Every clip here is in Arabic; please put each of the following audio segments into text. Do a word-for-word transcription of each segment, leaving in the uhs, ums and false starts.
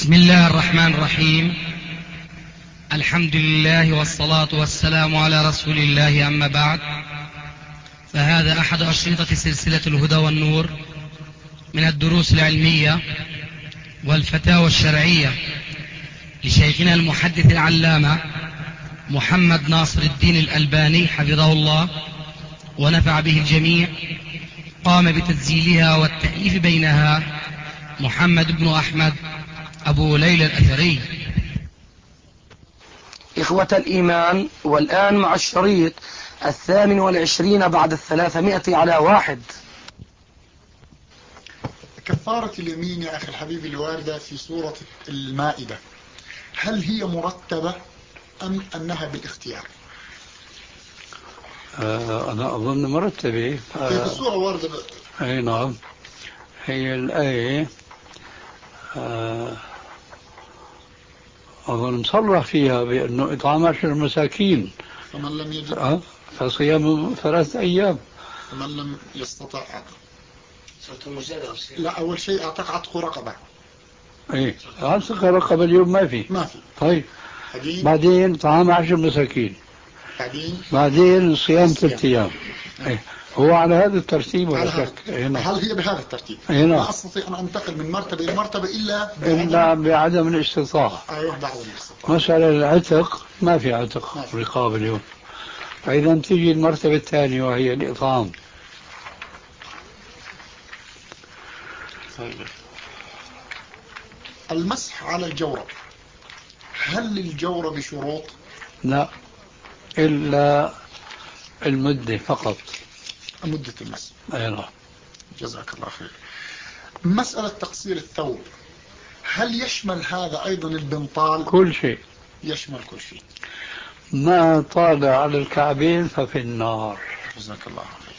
بسم الله الرحمن الرحيم. الحمد لله والصلاة والسلام على رسول الله، أما بعد، فهذا أحد أشرطة سلسلة الهدى والنور من الدروس العلمية والفتاوى الشرعية لشيخنا المحدث العلامة محمد ناصر الدين الألباني حفظه الله ونفع به الجميع. قام بتسجيلها والتأليف بينها محمد بن أحمد أبو ليلى الأثري. إخوة الإيمان، والآن مع الشريط الثامن والعشرين بعد الثلاثمائة على واحد. كفارة اليمين يا أخي الحبيب الواردة في سورة المائدة، هل هي مرتبة أم أنها بالاختيار؟ آه أنا أظن مرتبة. آه هي في السورة واردة. أي نعم، هي الآية آه أظن مصرح فيها بأنه إطعام عشر مساكين، فمن لم يجد آه فصيام ثلاثة أيام. فمن لم يستطع لا، أول شيء أعتق عتق رقبة. إيه، عتق رقبة اليوم ما في ما في طيب. بعدين بعدين طعام عشر مساكين، بعدين بعدين صيام ثلاثة أيام. إيه، هو على هذا الترتيب ولا شك. هل هي بهذا الترتيب؟ هنا. ما أستطيع أن أنتقل من مرتبة إلى مرتبة إلا إلا بعدم الاستطاعة. أيوه، بعدم الاستطاعة. مسألة العتق ما في عتق ما في. رقاب اليوم. فإذا تيجي المرتبة الثانية وهي الإطعام. المسح على الجورب، هل للجورب شروط؟ لا، إلا المدة فقط، مدة المسح. أي نعم. جزاك الله خير. مسألة تقصير الثوب، هل يشمل هذا أيضا البنطال؟ كل شيء، يشمل كل شيء. ما طال على الكعبين ففي النار. جزاك الله خير.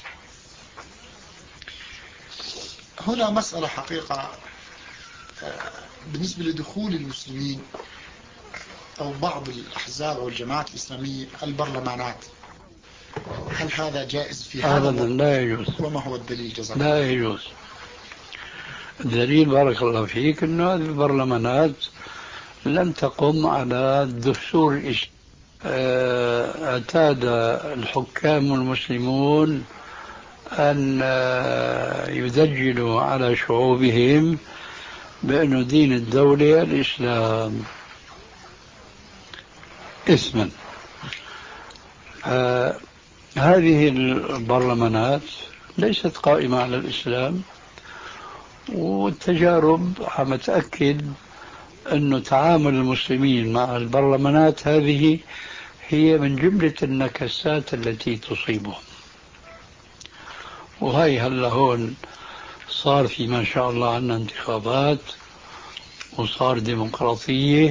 هنا مسألة حقيقة بالنسبة لدخول المسلمين أو بعض الأحزاب أو الجماعات الإسلامية البرلمانات، هل هذا جائز في هذا؟ أبدا لا يجوز. وما هو الدليل؟ جزاك الله. لا يجوز. الدليل بارك الله فيك أنه هذه البرلمانات لم تقم على الدستور الإسلامي. اعتاد الحكام المسلمون أن يدجلوا على شعوبهم بأن دين الدولة الإسلام اسما. آه هذه البرلمانات ليست قائمة على الإسلام، والتجارب عم تأكد أن تعامل المسلمين مع البرلمانات هذه هي من جملة النكسات التي تصيبهم. وهي هلا هون صار في ما شاء الله عنا انتخابات، وصار ديمقراطية،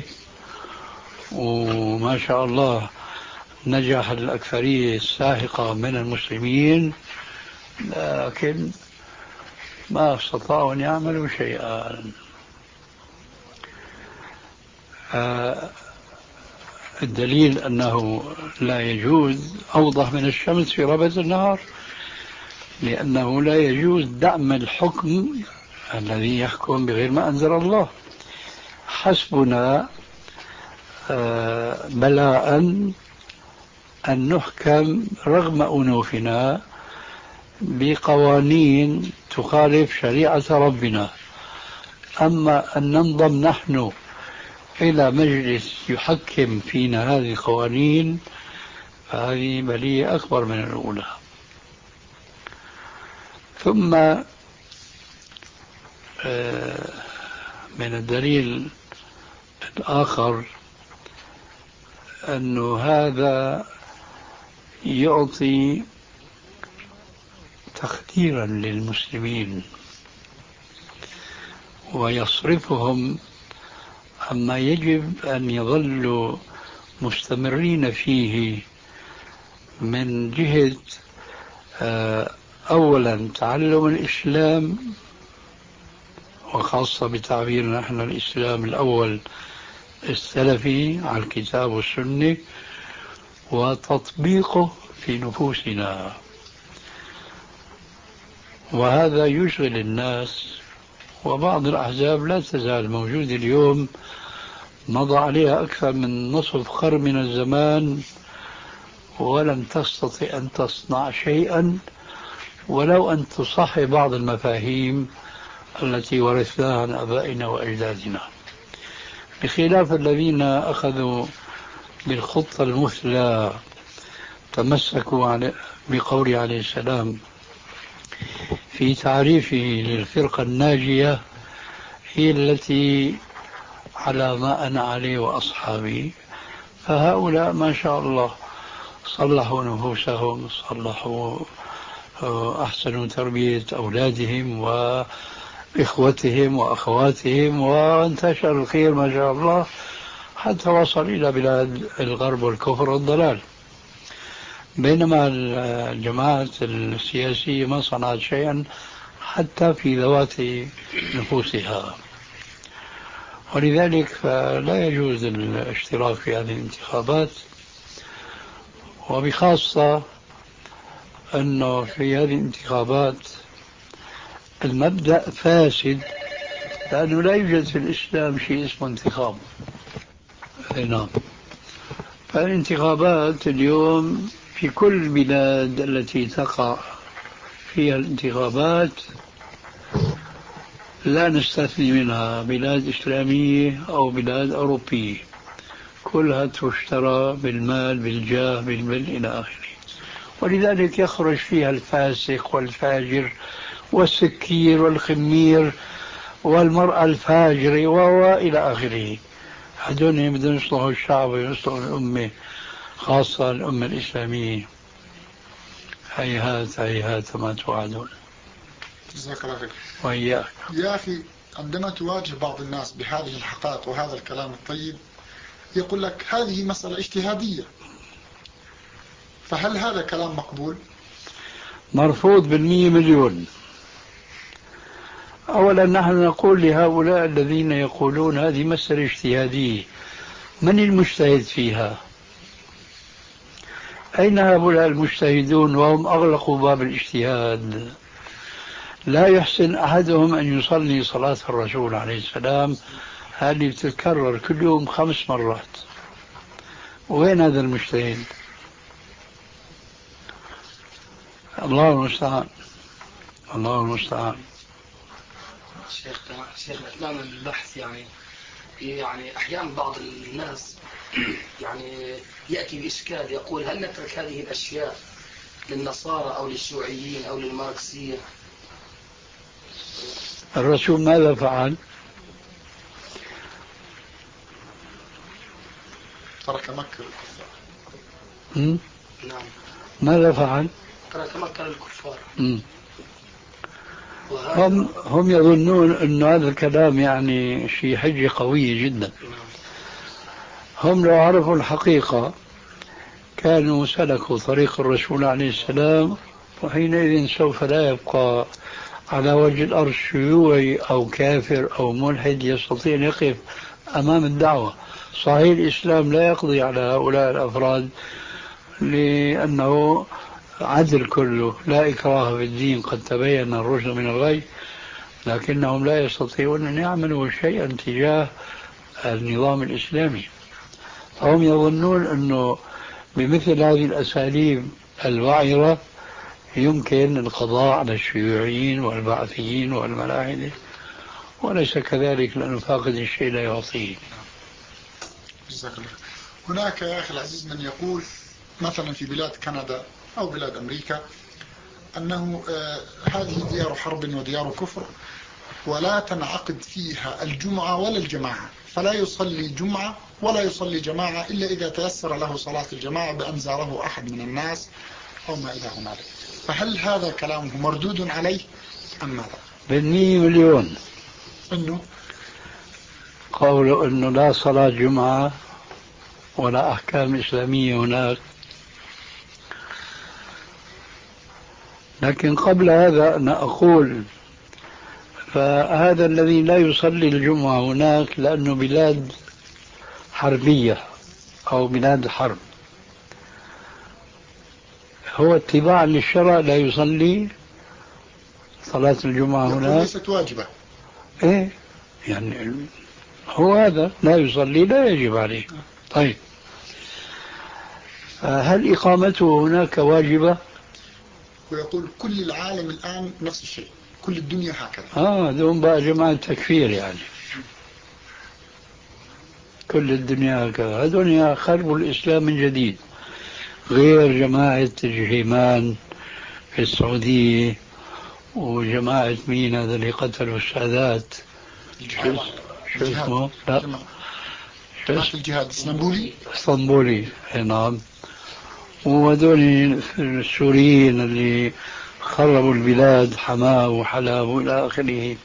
وما شاء الله نجح الأكثرية الساحقة من المسلمين، لكن ما استطاعوا أن يعملوا شيئا. آه الدليل أنه لا يجوز أوضح من الشمس في ربة النهار، لأنه لا يجوز دعم الحكم الذي يحكم بغير ما أنزل الله. حسبنا آه بلاء أن نحكم رغم أنوفنا بقوانين تخالف شريعة ربنا، أما أن ننضم نحن إلى مجلس يحكم فينا هذه القوانين فهذه بلية أكبر من الأولى. ثم من الدليل الآخر أن هذا يعطي تخديرا للمسلمين ويصرفهم عما يجب أن يظلوا مستمرين فيه من جهة أولا تعلم الإسلام، وخاصة بتعبيرنا نحن الإسلام الأول السلفي على الكتاب والسنة، وتطبيقه في نفوسنا. وهذا يشغل الناس وبعض الأحزاب لا تزال موجودة اليوم، مضى عليها أكثر من نصف قرن من الزمان ولم تستطع أن تصنع شيئا ولو أن تصحح بعض المفاهيم التي ورثناها عن أبائنا وأجدادنا، بخلاف الذين أخذوا بالخطة المثلى، تمسكوا على بقول عليه السلام في تعريفه للفرقة الناجية هي التي على ما أنا عليه وأصحابي. فهؤلاء ما شاء الله صلحوا نفوسهم، صلحوا أحسنوا تربية أولادهم وإخوتهم وأخواتهم، وانتشر الخير ما شاء الله حتى وصل إلى بلاد الغرب والكفر والضلال. بينما الجماعات السياسية ما صنعت شيئا حتى في ذوات نفوسها، ولذلك فلا يجوز الاشتراك في هذه الانتخابات، وبخاصة أنه في هذه الانتخابات المبدأ فاسد، لأنه لا يوجد في الإسلام شيء اسمه انتخاب. نعم. فالانتخابات اليوم في كل البلاد التي تقع فيها الانتخابات لا نستثني منها بلاد إسلامية أو بلاد أوروبية، كلها تشترى بالمال بالجاه بالمال إلى آخره، ولذلك يخرج فيها الفاسق والفاجر والسكير والخمير والمرأة الفاجرة وإلى آخره. هذول بدهم يصلحوا الشعب ويصلحوا الأمة، خاصة الأمة الإسلامية. هيهات هيهات ما توعدون. جزاك الله خير. وإياك. يا أخي، عندما تواجه بعض الناس بهذه الحقائق وهذا الكلام الطيب يقول لك هذه مسألة اجتهادية، فهل هذا كلام مقبول؟ مرفوض بالمية مليون. أولا نحن نقول لهؤلاء الذين يقولون هذه مسألة اجتهادية، من المجتهد فيها؟ أين هؤلاء المجتهدون وهم أغلقوا باب الاجتهاد؟ لا يحسن أحدهم أن يصلي صلاة الرسول عليه السلام، هذه بتتكرر كل يوم خمس مرات. وين هذا المجتهد؟ الله المستعان، الله المستعان. شيخ شيخ أثناء البحث يعني يعني أحيانا بعض الناس يعني يأتي بإشكال يقول هل نترك هذه الأشياء للنصارى أو للشيوعيين أو للماركسية؟ الرسول ماذا فعل؟ ترك مكة للكفار. نعم. ماذا فعل؟ ترك مكة للكفار. هم هم يظنون أن هذا الكلام يعني شيء حجة قوية جدا. هم لو عرفوا الحقيقة كانوا سلكوا طريق الرسول عليه السلام، وحينئذ سوف لا يبقى على وجه الأرض شيوعي أو كافر أو ملحد يستطيع أن يقف أمام الدعوة. صحيح الإسلام لا يقضي على هؤلاء الأفراد لأنه عدل كله، لا إكراه في الدين، قد تبين الرشد من الغي، لكنهم لا يستطيعون أن يعملوا شيئا تجاه النظام الإسلامي. فهم يظنون أنه بمثل هذه الأساليب الوعرة يمكن القضاء على الشيوعيين والبعثيين والملاحدة، وليس كذلك، لأنه فاقد الشيء لا يعطيه. جزاك الله. هناك يا أخي العزيز من يقول مثلا في بلاد كندا أو بلاد أمريكا أنه آه هذه ديار حرب وديار كفر، ولا تنعقد فيها الجمعة ولا الجماعة، فلا يصلي جمعة ولا يصلي جماعة إلا إذا تيسر له صلاة الجماعة بأن زاره أحد من الناس أو ما إلى ذلك. فهل هذا كلامه مردود عليه أم ماذا؟ بالمية مليون. إنه قوله أنه لا صلاة جمعة ولا أحكام إسلامية هناك. لكن قبل هذا أنا أقول فهذا الذي لا يصلي الجمعة هناك لأنه بلاد حربية أو بلاد حرب، هو اتباع للشرع لا يصلي صلاة الجمعة هناك. ليست واجبة. ايه يعني هو هذا لا يصلي لا يجب عليه. طيب هل إقامته هناك واجبة؟ ويقول كل العالم الآن نفس الشيء، كل الدنيا هكذا. اه دون بقى جماعة تكفير يعني كل الدنيا هكذا، هذول خربوا الإسلام من جديد، غير جماعة الجهيمان في السعودية وجماعة مين هذا اللي قتلوا السادات، شو شو اسمه؟ لا شو اسمه؟ الجهاد الاسطنبولي. اسطنبولي نعم. وهذول السوريين اللي خربوا البلاد، حماه وحلب والى اخره.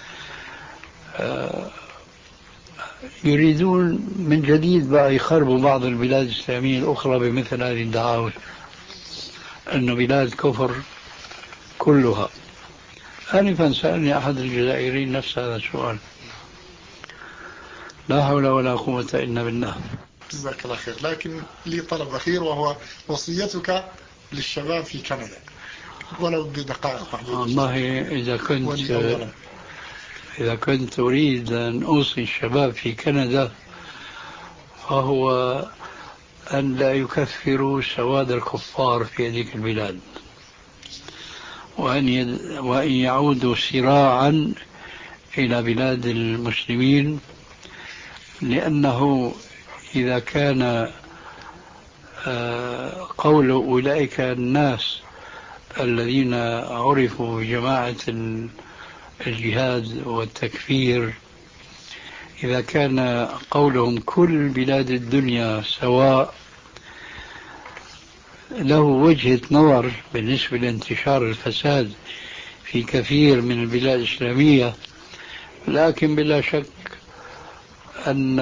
يريدون من جديد بقى يخربوا بعض البلاد الإسلامية الأخرى بمثل هذه الدعاوى أنه بلاد كفر كلها. آنفا سألني أحد الجزائريين نفس هذا السؤال. لا حول ولا قوة إلا بالله. جزاك الله خير. لكن لي طلب أخير وهو وصيتك للشباب في كندا ولو بدقائق محدودة. والله إذا كنت إذا كنت أريد أن أوصي الشباب في كندا فهو أن لا يكفروا سواد الكفار في هذه البلاد، وأن, يد... وأن يعودوا سراعا إلى بلاد المسلمين، لأنه إذا كان قول أولئك الناس الذين عرفوا بجماعة الجهاد والتكفير، إذا كان قولهم كل بلاد الدنيا سواء، له وجهة نظر بالنسبة لانتشار الفساد في كثير من البلاد الإسلامية، لكن بلا شك أن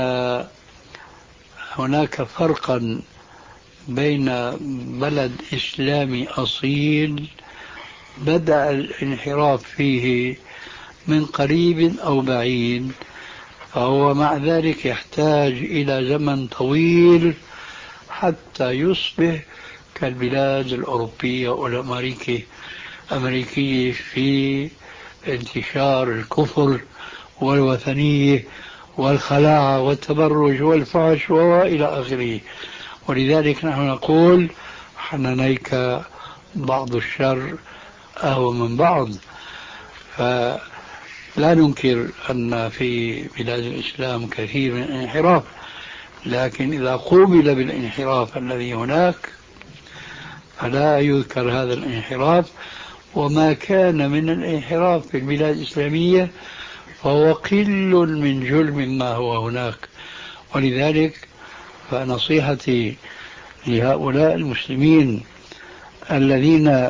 هناك فرقا بين بلد إسلامي أصيل بدأ الانحراف فيه من قريب أو بعيد، فهو مع ذلك يحتاج إلى زمن طويل حتى يصبح كالبلاد الأوروبية والأمريكية أمريكية في انتشار الكفر والوثنية والخلاعة والتبرج والفحش وإلى آخره. ولذلك نحن نقول حنانيك بعض الشر أهون من بعض. فلا ننكر أن في بلاد الإسلام كثير من الانحراف، لكن إذا قوبل بالانحراف الذي هناك فلا يذكر هذا الانحراف، وما كان من الانحراف في البلاد الإسلامية فهو قل من جل ما هو هناك. ولذلك فنصيحتي لهؤلاء المسلمين الذين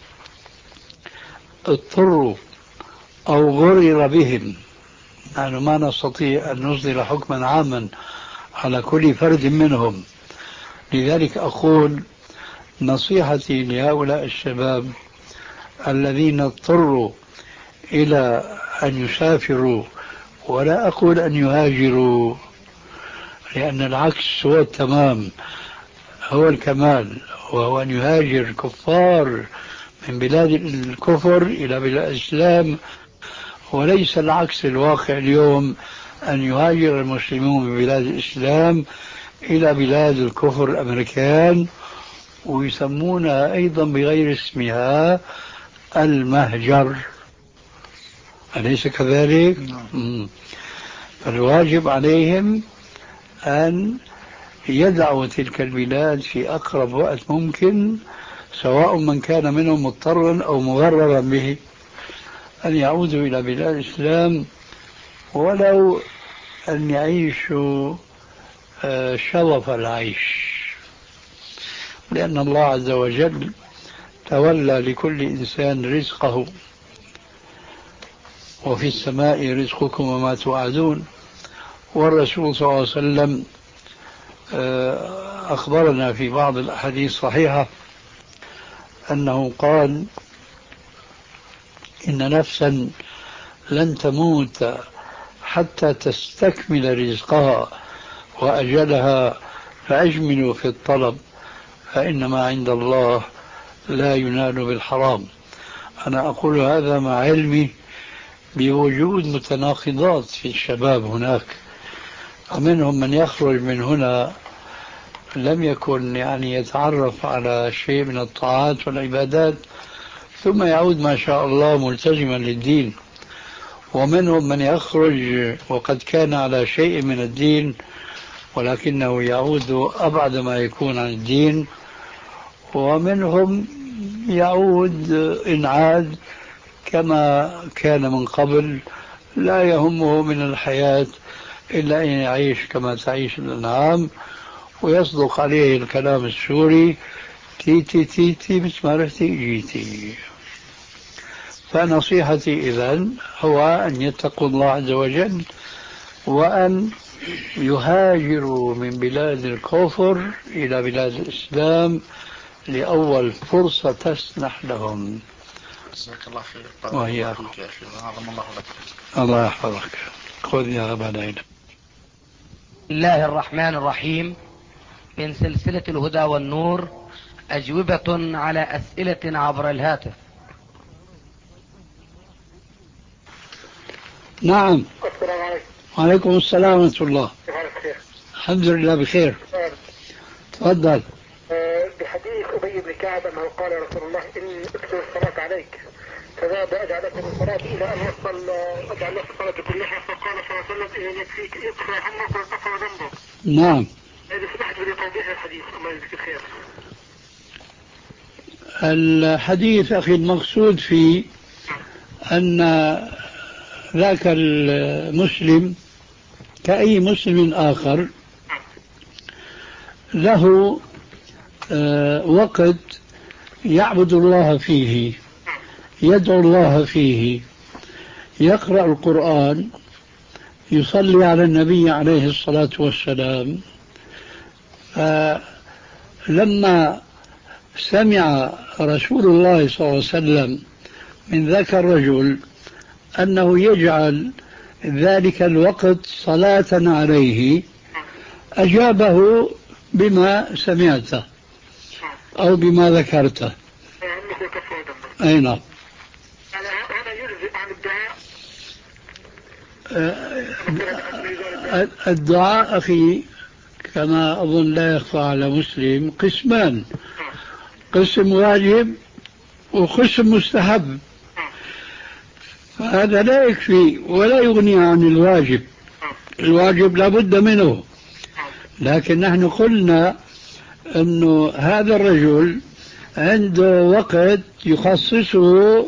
اضطروا أو غرر بهم، نحن ما نستطيع أن نصدر حكما عاما على كل فرد منهم، لذلك أقول نصيحتي لهؤلاء الشباب الذين اضطروا إلى أن يسافروا، ولا أقول أن يهاجروا لأن العكس هو التمام هو الكمال، وهو أن يهاجر كفار من بلاد الكفر إلى بلاد الإسلام، وليس العكس الواقع اليوم أن يهاجر المسلمون من بلاد الإسلام إلى بلاد الكفر الأمريكان، ويسمونها أيضا بغير اسمها المهجر، أليس كذلك؟ نعم. فالواجب عليهم أن يدعوا تلك البلاد في أقرب وقت ممكن، سواء من كان منهم مضطرا أو مغررا به، أن يعودوا إلى بلاد الإسلام ولو أن يعيشوا شرف العيش، لأن الله عز وجل تولى لكل إنسان رزقه، وفي السماء رزقكم وما توعدون. والرسول صلى الله عليه وسلم أخبرنا في بعض الأحاديث الصحيحة أنه قال إن نفسا لن تموت حتى تستكمل رزقها وأجلها، فأجملوا في الطلب فإنما عند الله لا ينال بالحرام. أنا أقول هذا مع علمي بوجود متناقضات في الشباب هناك. ومنهم من يخرج من هنا لم يكن يعني يتعرف على شيء من الطاعات والعبادات، ثم يعود ما شاء الله ملتزما للدين. ومنهم من يخرج وقد كان على شيء من الدين ولكنه يعود أبعد ما يكون عن الدين. ومنهم يعود إن عاد كما كان من قبل، لا يهمه من الحياة إلا أن يعيش كما تعيش الأنعام، ويصدق عليه الكلام السوري: تي تي تي تي مثل ما رحتي جيتي. فنصيحتي إذن هو أن يتقوا الله عز وجل، وأن يهاجروا من بلاد الكفر إلى بلاد الإسلام لأول فرصة تسنح لهم. جزاك الله خير. وإياكم. الله لك. الله يحفظك. خذ يا أبا العلم. بسم الله الرحمن الرحيم. من سلسلة الهدى والنور، أجوبة على أسئلة عبر الهاتف. نعم. السلام عليكم. وعليكم السلام ورحمة الله. كيف حالك شيخ؟ الحمد لله بخير. تفضل. بحديث أبي بن كعب أنه قال يا رسول الله إني أكثر الصلاة عليك فذهب أجعلك الصلاة إلى أن وصل أجعل لك الصلاة كلها، فقال صلى الله عليه وسلم إن يكفيك يكفى همك ويكفى ذنبك. نعم. إذا سمحت بتوضيح الحديث الله يجزيك الخير. الحديث أخي المقصود فيه أن ذاك المسلم كأي مسلم آخر له وقت يعبد الله فيه، يدعو الله فيه، يقرأ القرآن، يصلي على النبي عليه الصلاة والسلام. فلما سمع رسول الله صلى الله عليه وسلم من ذاك الرجل أنه يجعل ذلك الوقت صلاة عليه، أجابه بما سمعته أو بما ذكرته. أي نعم. هذا يجزئ عن الدعاء. الدعاء أخي كما أظن لا يخفى على مسلم قسمان: قسم واجب وقسم مستحب. فهذا لا يكفي ولا يغني عن الواجب. الواجب لا بد منه، لكن نحن قلنا أنه هذا الرجل عنده وقت يخصصه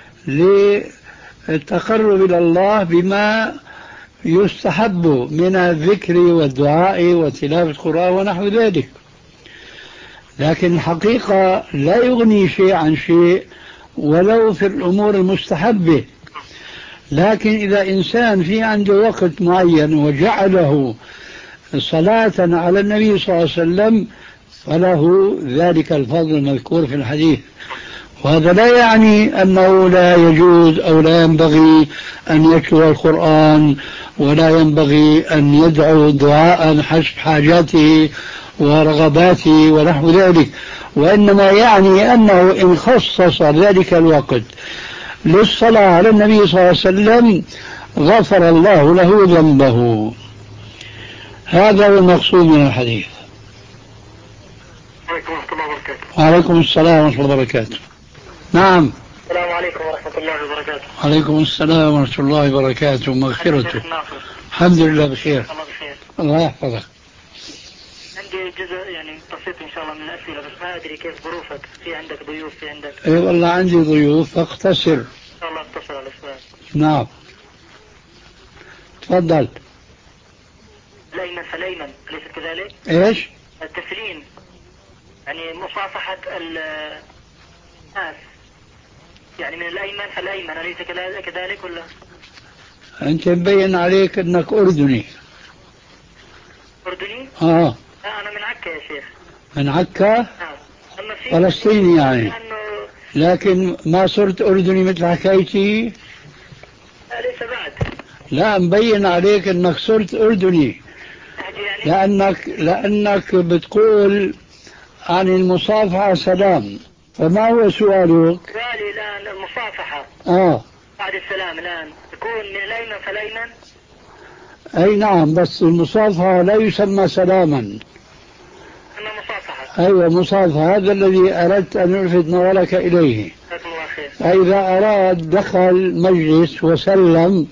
للتقرب إلى الله بما يستحب من الذكر والدعاء وتلاوة القرآن ونحو ذلك. لكن الحقيقة لا يغني شيء عن شيء ولو في الأمور المستحبة. لكن إذا إنسان في عنده وقت معين وجعله صلاة على النبي صلى الله عليه وسلم فله ذلك الفضل المذكور في الحديث. وهذا لا يعني أنه لا يجوز أو لا ينبغي أن يتلو القرآن ولا ينبغي أن يدعو دعاء حسب حاجاته ورغباته ونحو ذلك، وإنما يعني أنه إن خصص ذلك الوقت للصلاة على النبي صلى الله عليه وسلم غفر الله له ذنبه. هذا هو المقصود من الحديث. وعليكم السلام ورحمة الله وبركاته. نعم. السلام عليكم ورحمة الله وبركاته. وعليكم السلام ورحمة الله وبركاته ومغفرته. الحمد لله بخير. الله بخير. الله يحفظك. عندي جزء يعني بسيط إن شاء الله من الأسئلة، بس ما أدري كيف ظروفك، في عندك ضيوف في عندك. اي والله عندي ضيوف فاقتصر. إن شاء الله اقتصر على السؤال. نعم. تفضل. الأيمن فالأيمن أليس كذلك؟ ايش؟ التسليم يعني مصافحة الناس، يعني من الأيمن فالأيمن أليس كذلك ولا؟ أنت مبين عليك أنك أردني. أردني؟ آه. لا أنا من عكا يا شيخ. من عكا؟ آه. فلسطيني يعني. لأنه... لكن ما صرت أردني مثل حكايتي؟ لا ليس بعد. لا مبين عليك أنك صرت أردني، يعني... لأنك لأنك بتقول عن المصافحة سلام. فما هو سؤالك؟ سؤالي الآن المصافحة. آه. بعد السلام الآن يكون من الأيمن فالأيمن؟ أي نعم، بس المصافحة لا يسمى سلاما. أما مصافحة. أيوة مصافحة، هذا الذي أردت أن ألفت نظرك إليه. فإذا أراد دخل مجلس وسلم،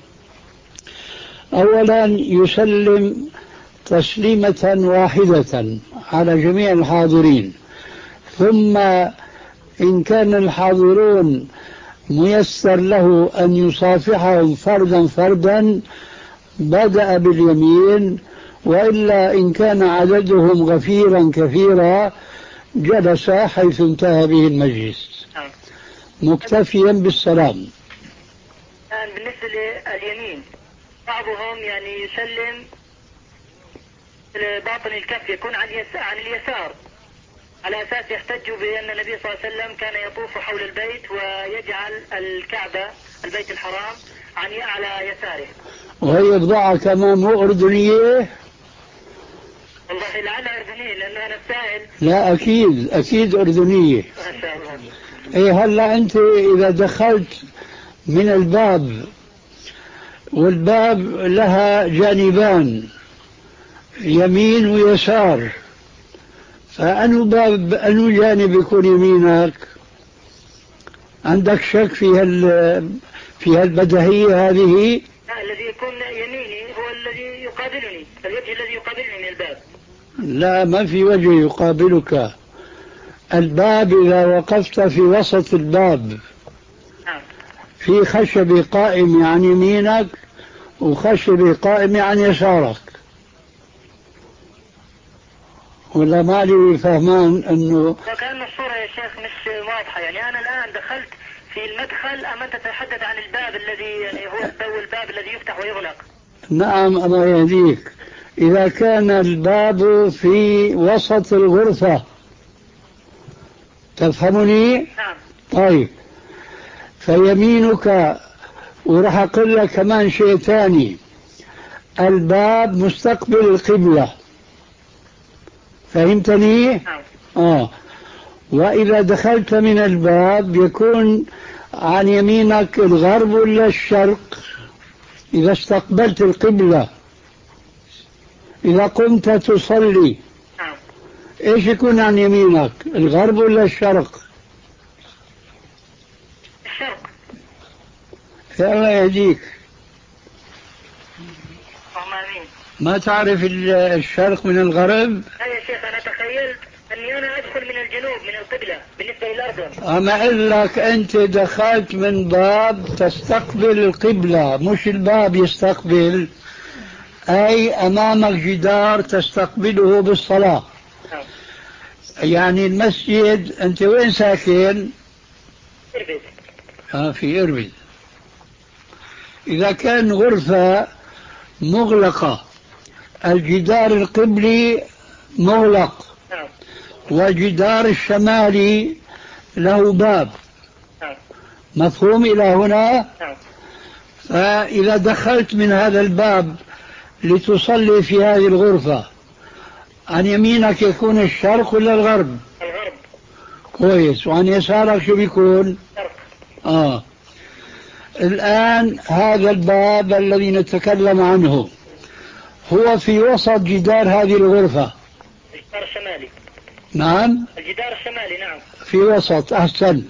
أولا يسلم تسليمة واحدة على جميع الحاضرين، ثم إن كان الحاضرون ميسر له أن يصافحهم فردا فردا بدأ باليمين، وإلا إن كان عددهم غفيرا كثيرا جلس حيث انتهى به المجلس مكتفيا بالسلام. الآن بالنسبة لليمين بعضهم يعني يسلم باطن الكف يكون عن عن اليسار، على أساس يحتجوا بأن النبي صلى الله عليه وسلم كان يطوف حول البيت ويجعل الكعبة البيت الحرام عن على يساره. وهي بضاعة كمان مو أردنية؟ والله لعلها أردنية لأنه أنا السائل. لا أكيد أكيد أردنية. ما شاء الله. إيه هلا أنت إذا دخلت من الباب، والباب لها جانبان يمين ويسار، فأنو باب أنو جانب يكون يمينك؟ عندك شك في هال في هالبديهية هذه؟ لا، الذي يكون يميني هو الذي يقابلني، الوجه الذي يقابلني من الباب. لا، ما في وجه يقابلك. الباب إذا وقفت في وسط الباب في خشب قائم عن يمينك وخشب قائم عن يسارك، ولا مالي فهمان أنه وكأن الصورة يا شيخ مش واضحة. يعني أنا الآن دخلت في المدخل أما أنت تتحدث عن الباب الذي يعني هو الباب الذي يفتح ويغلق. نعم الله يهديك، إذا كان الباب في وسط الغرفة، تفهمني؟ نعم. طيب، فيمينك، وراح أقول لك كمان شيء ثاني، الباب مستقبل القبلة، فهمتني؟ نعم. آه. وإذا دخلت من الباب يكون عن يمينك الغرب ولا الشرق؟ إذا استقبلت القبلة، إذا قمت تصلي، نعم. إيش يكون عن يمينك، الغرب ولا الشرق؟ الشرق. يا الله يهديك. آمين. ما تعرف الشرق من الغرب؟ لا يا شيخ، أنا تخيلت أني أنا أدخل من الجنوب من القبلة بالنسبة للأردن. أما أقول لك أنت دخلت من باب تستقبل القبلة، مش الباب يستقبل، أي أمامك جدار تستقبله بالصلاة. نعم. يعني المسجد، أنت وين ساكن؟ إربد. آه في إربد. إذا كان غرفة مغلقة الجدار القبلي مغلق، نعم. والجدار الشمالي له باب، نعم. مفهوم إلى هنا؟ نعم. فإذا دخلت من هذا الباب لتصلي في هذه الغرفة، عن يمينك يكون الشرق ولا الغرب؟ الغرب. كويس. وعن يسارك شو بيكون؟ شرق. آه. الآن هذا الباب الذي نتكلم عنه هو في وسط جدار هذه الغرفة. الجدار الشمالي. نعم. الجدار الشمالي. نعم. في وسط. أحسنت.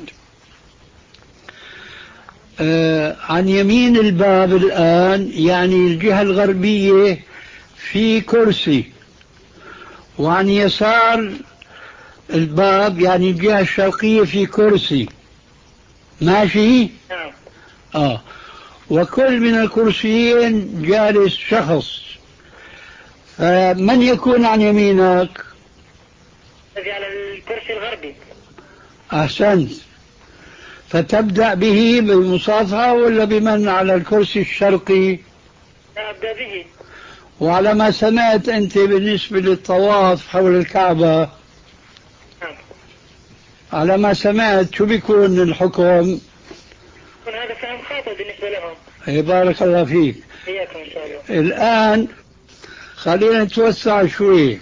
آه عن يمين الباب الآن يعني الجهة الغربية في كرسي، وعن يسار الباب يعني الجهة الشرقية في كرسي. ماشي؟ نعم. آه. وكل من الكرسيين جالس شخص، فمن يكون عن يمينك؟ الذي على الكرسي الغربي. أحسنت. فتبدأ به بالمصافحة ولا بمن على الكرسي الشرقي؟ لا، أبدأ به. وعلى ما سمعت أنت بالنسبة للطواف حول الكعبة، نعم. على ما سمعت شو بيكون الحكم؟ يكون هذا فهم خاطئ بالنسبة لهم. إيه بارك الله فيك. إياكم إن شاء الله. الآن خلينا نتوسع شوي.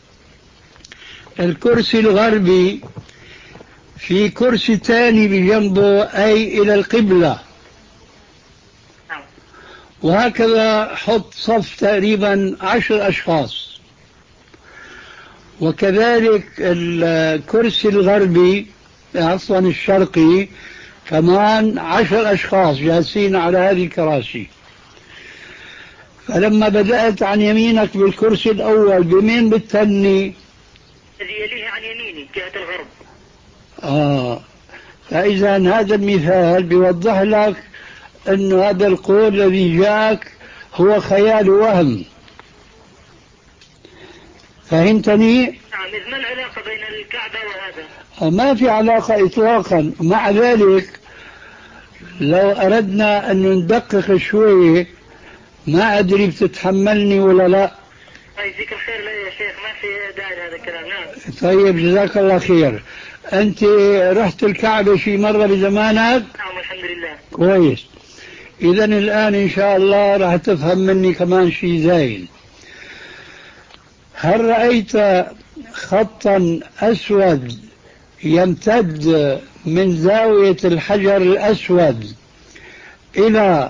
الكرسي الغربي في كرسي ثاني بجنبه أي إلى القبلة، وهكذا حط صف تقريبا عشر أشخاص، وكذلك الكرسي الغربي عفوا الشرقي كمان عشر أشخاص جالسين على هذه الكراسي. فلما بدأت عن يمينك بالكرسي الأول بمين بتثني؟ الذي يليه عن يميني جهة الغرب. آه فإذا هذا المثال بيوضح لك أن هذا القول الذي جاءك هو خيال وهم. فهمتني؟ نعم. إذ ما العلاقة بين الكعبة وهذا؟ ما في علاقة إطلاقا. مع ذلك لو أردنا أن ندقق شوي، ما أدري بتتحملني ولا لا. طيب فيك الخير. لا يا شيخ ما في داعي لهذا الكلام. نعم. طيب جزاك الله خير. أنت رحت الكعبة شي مرة بزمانك؟ نعم الحمد لله. كويس. إذا الآن إن شاء الله راح تفهم مني كمان شيء زايد. هل رأيت خطا أسود يمتد من زاوية الحجر الأسود إلى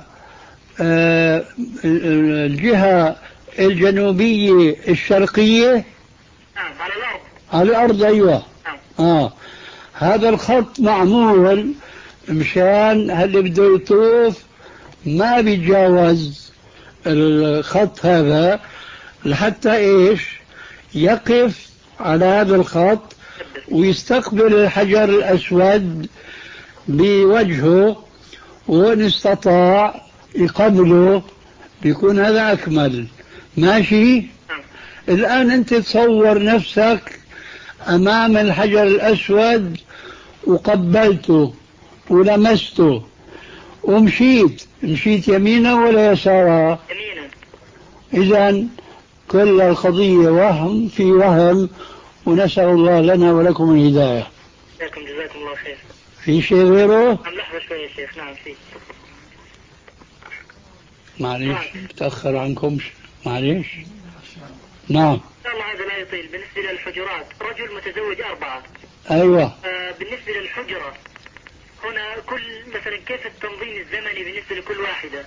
الجهة الجنوبية الشرقية؟ نعم على الأرض. على الأرض أيوة. نعم. آه. هذا الخط معمول مشان اللي بده يطوف ما بيتجاوز الخط هذا لحتى إيش يقف على هذا الخط ويستقبل الحجر الأسود بوجهه، وإن استطاع يقبله بيكون هذا أكمل. ماشي؟ الآن أنت تصور نفسك أمام الحجر الأسود وقبلته ولمسته ومشيت مشيت يمينا ولا يسارا؟ يمينا. إذن كل القضية وهم في وهم، ونسأل الله لنا ولكم الهداية. جزاكم جزاكم الله خير. في شيء غيره؟ نعم لحظة شوية يا شيخ. نعم في. معليش تأخر عنكم. معليش. نعم. إن شاء الله هذا لا يطيل. بالنسبة للحجرات، رجل متزوج أربعة. أيوة. آه بالنسبة للحجرة هنا كل مثلا كيف التنظيم الزمني بالنسبة لكل واحدة؟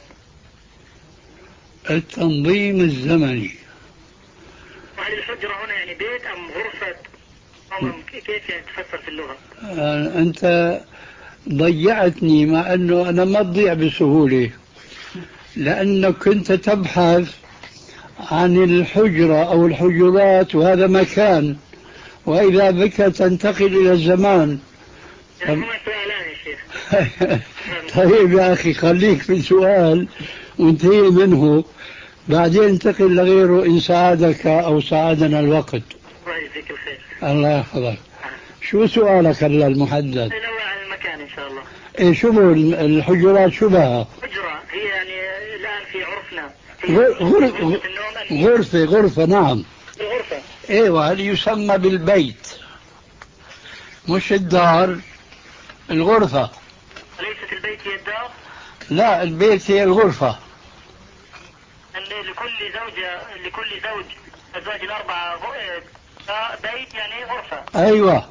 التنظيم الزمني. وهل الحجرة هنا يعني بيت أم غرفة أم كيف يعني تفسر في اللغة؟ آه أنت ضيعتني، مع أنه أنا ما تضيع بسهولة، لأنك كنت تبحث عن الحجرة أو الحجرات وهذا مكان، وإذا بك تنتقل إلى الزمان. هما سؤالان يا شيخ. طيب يا أخي خليك في سؤال وانتهي منه، بعدين انتقل لغيره إن ساعدك أو ساعدنا الوقت. الله يجزيك الخير. الله يحفظك. شو سؤالك هلا المحدد؟ نوع عن المكان إن شاء الله. إيه شو الحجرات شو بها؟ حجرة هي يعني الآن في عرفنا غرفة غرفة غرفة نعم. الغرفة. ايوه هل يسمى بالبيت مش الدار. الغرفة. ليست البيت هي الدار؟ لا البيت هي الغرفة. أن لكل زوجة لكل زوج أزواج الأربعة بيت يعني غرفة. أيوة.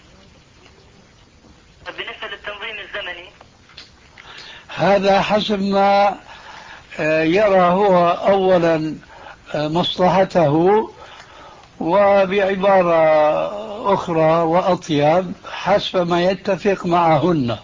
بالنسبة للتنظيم الزمني هذا حسب ما يرى هو أولا مصلحته، وبعبارة أخرى وأطيب حسب ما يتفق معهن.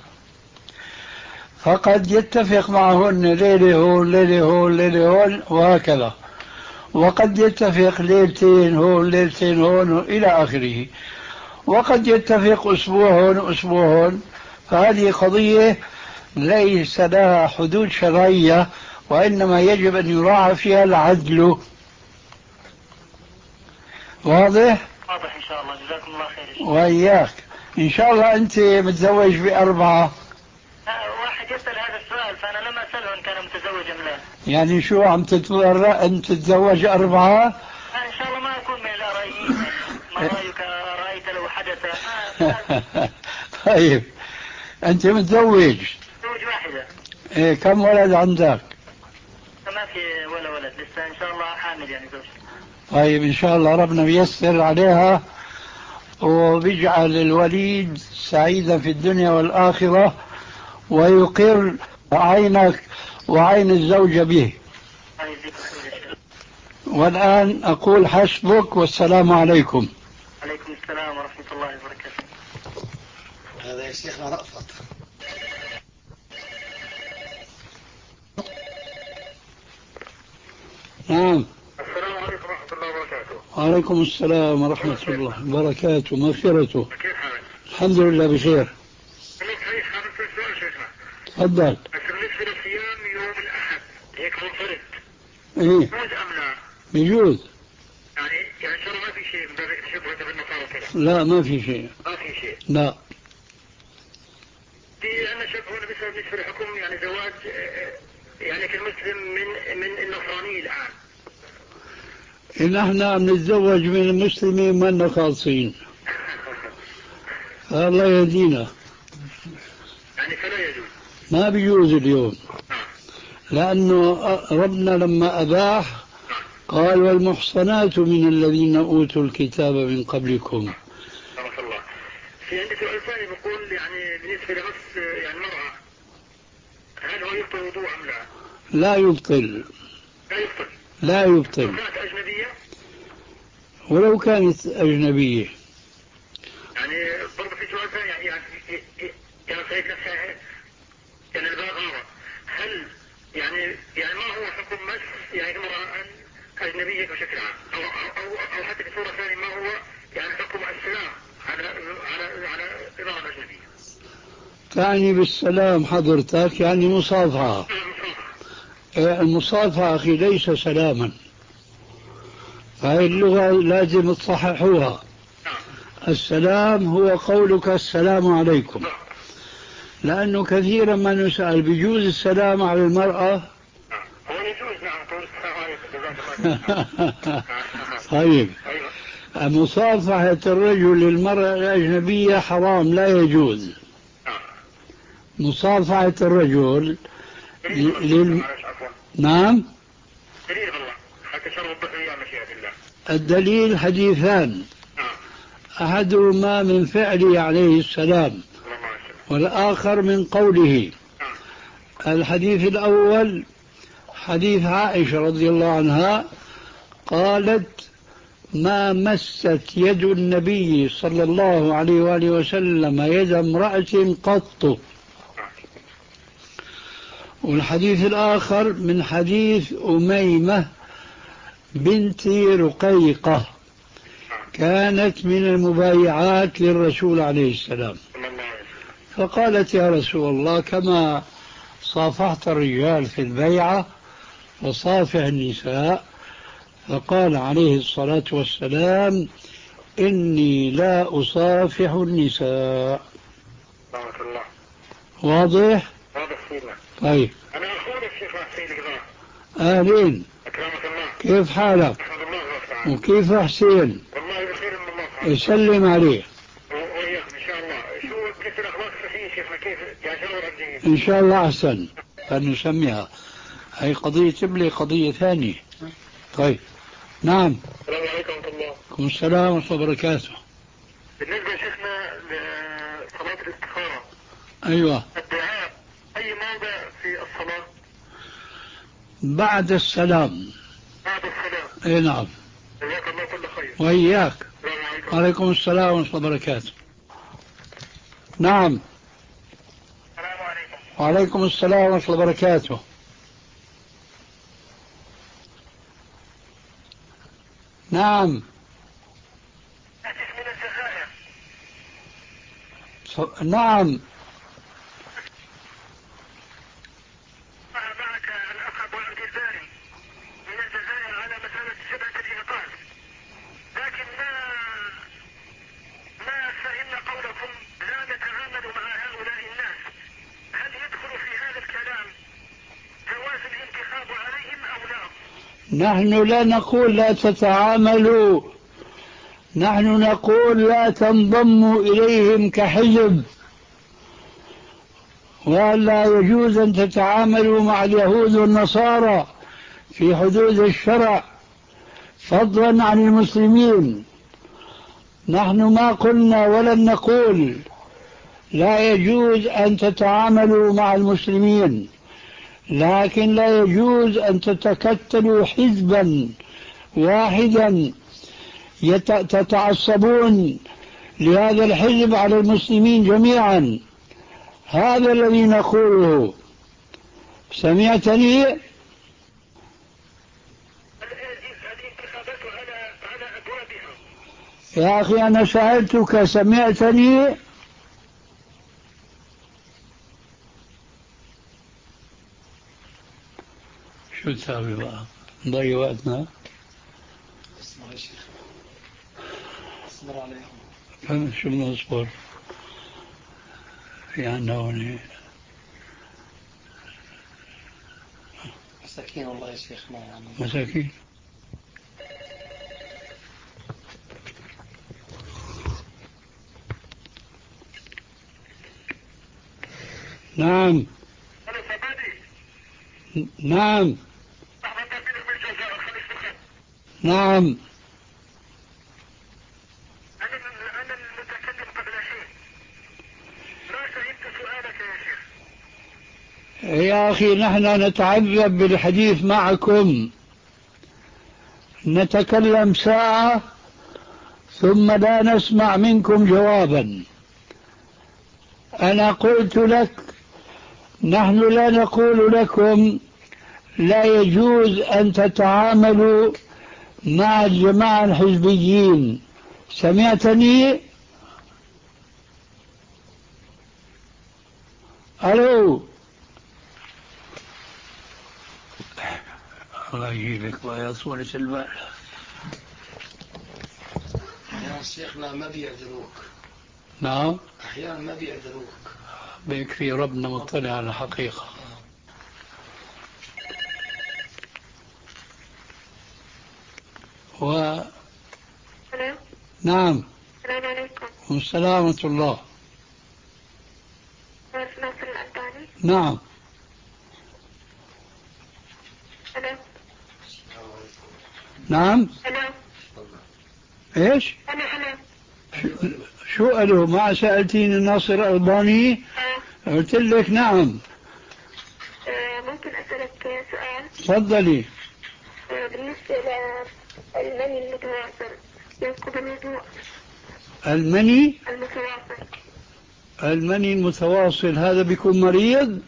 فقد يتفق معهن ليلة هون ليلة هون ليلة هون وهكذا، وقد يتفق ليلتين هون ليلتين هون إلى آخره، وقد يتفق أسبوع هون أسبوع هون. فهذه قضية ليس لها حدود شرعية، وإنما يجب أن يراعى فيها العدل. واضح؟ واضح إن شاء الله. جزاكم الله خير. وإياك إن شاء الله. أنت متزوج بأربعة؟ واحد يسأل هذا السؤال فأنا لم أسأله إن كان متزوجا أم لا. يعني شو عم تتورع أن تتزوج أربعة؟ إن شاء الله ما أكون من الأرائيين. ما رأيك رأيت لو حدث؟ طيب أنت متزوج؟ متزوج واحدة. إيه كم ولد عندك؟ ما في ولا ولد لسه. إن شاء الله حامل يعني زوج. طيب إن شاء الله ربنا بيسر عليها وبيجعل الوليد سعيدا في الدنيا والآخرة، ويقر عينك وعين الزوجة به. والآن أقول حسبك والسلام عليكم. عليكم السلام ورحمة الله وبركاته. هذا يا شيخنا رأفت. نعم. السلام عليكم ورحمة الله وبركاته. وعليكم السلام ورحمة الله وبركاته مغفرته. كيف حالك؟ الحمد لله بخير. أنا صحيح هذا السؤال شيخنا. تفضل. بالنسبة للصيام يوم الأحد هيك هو فرد. إيه. يجوز أم لا؟ بيجوز. يعني يعني إن شاء الله ما في شيء من باب التشبه بالنصارى كذا. لا ما في شيء. ما في شيء. لا. في أن شبهه بالنسبة للحكم يعني زواج يعني كالمسلم من من النصراني الآن. إن احنا بنتزوج من المسلمين ما خالصين. الله يهدينا. يعني فلا يجوز. ما بيجوز اليوم. لأنه ربنا لما أباح قال والمحصنات من الذين أوتوا الكتاب من قبلكم. بارك الله. في عندي سؤال ثاني بقول يعني بالنسبة لمس يعني المرأة هل هو يبطل وضوء أم لا؟ لا يبطل. لا يبطل. لا يبطل. لو كانت أجنبية؟ ولو كانت أجنبية. يعني برضه في سؤال ثاني يعني يعني يعني سيد نفسها يعني الباغارة هل يعني يعني ما هو حكم مس يعني امرأة أجنبية بشكل عام أو أو أو حتى بصورة ثانية ما هو يعني حكم السلام على على على امرأة أجنبية؟ تعني بالسلام حضرتك يعني مصافحة. المصافحة أخي ليس سلاما. هاي اللغة لازم تصححوها. السلام هو قولك السلام عليكم. لأنه كثيرا ما نسأل بيجوز السلام على المرأة. هو يجوز نعم تقول السلام عليكم. طيب مصافحة الرجل للمرأة الأجنبية حرام لا يجوز. مصافحة الرجل لل... نعم. دليل الله حتى شرب الضحية مشيئة الله. الدليل حديثان أحدهما من فعله عليه السلام والآخر من قوله. الحديث الأول حديث عائشة رضي الله عنها قالت ما مست يد النبي صلى الله عليه وآله وسلم يد امرأة قط. والحديث الآخر من حديث أميمة بنت رقيقة كانت من المبايعات للرسول عليه السلام فقالت يا رسول الله كما صافحت الرجال في البيعة وصافح النساء. فقال عليه الصلاة والسلام إني لا أصافح النساء. بارك الله. واضح؟ واضح سيدنا. طيب أنا أخوك الشيخ حسين القضاء. أهلين. أكرمك الله. كيف حالك؟ الحمد لله تعالى. وكيف حسين؟ والله بخير من الله تعالى. يسلم عليه. وإياكم إن شاء الله. شو كيف الأخبار الصحية شيخنا كيف يعني شغل الجديد؟ إن شاء الله أحسن. فنسميها هي قضية تبلي قضية ثانية. طيب نعم. السلام عليكم ورحمة الله. وعليكم السلام ورحمة الله وبركاته. بالنسبة شيخنا لصلاة الاستخارة. أيوة. الدعاء أي موضع في الصلاة؟ بعد السلام. بعد السلام. اي نعم. جزاك الله كل خير. وإياك. السلام عليكم. وعليكم السلام ورحمة الله وبركاته. نعم. السلام عليكم. وعليكم السلام ورحمة الله وبركاته. نعم. من الجزائر. نعم. معك الأخ أبو عبد الباري من الجزائر على مسألة شبكة الإنقاذ، لكن ما ما فهمنا قولكم لا نتعامل مع هؤلاء الناس. هل يدخل في هذا الكلام جواز الانتخاب عليهم أو لا؟ نحن لا نقول لا تتعاملوا، نحن نقول لا تنضموا إليهم كحزب، ولا يجوز أن تتعاملوا مع اليهود والنصارى في حدود الشرع فضلا عن المسلمين. نحن ما قلنا ولن نقول لا يجوز أن تتعاملوا مع المسلمين، لكن لا يجوز أن تتكتلوا حزبا واحدا تتعصبون لهذا الحزب على المسلمين جميعا. هذا الذي نقوله. سمعتني؟ يا أخي أنا سألتك سمعتني؟ شو تساوي بقى؟ نضيع وقتنا؟ اسمع يا شيخ، اصبر عليهم. شو بنصبر؟ في عنا هون مساكين والله يا شيخ، ما يعني مساكين. نعم نعم نعم. أنا أنا المتكلم قبل حين، ما فهمت سؤالك يا شيخ. يا أخي نحن نتعذب بالحديث معكم، نتكلم ساعة ثم لا نسمع منكم جوابا. أنا قلت لك نحن لا نقول لكم لا يجوز أن تتعاملوا مع الجماعة الحزبيين. سمعتني؟ ألو؟ الله يجيبك ويا طولة البال. يا شيخنا ما بيعذروك. نعم أحيانا ما بيعذروك. بيكفي ربنا مطلع على الحقيقة. و ألو. نعم. السلام عليكم. والسلام ورحمة الله. ناصر الألباني. نعم. ألو. نعم. ألو. ايش؟ أنا أنا. شو, شو قالوا؟ ما سألتيني ناصر الألباني؟ أه. قلت لك نعم. أه ممكن أسألك سؤال؟ تفضلي. أه بالنسبة للمني المتواصل ينقض الوضوء. المني المتواصل. المني المتواصل هذا بيكون مريض؟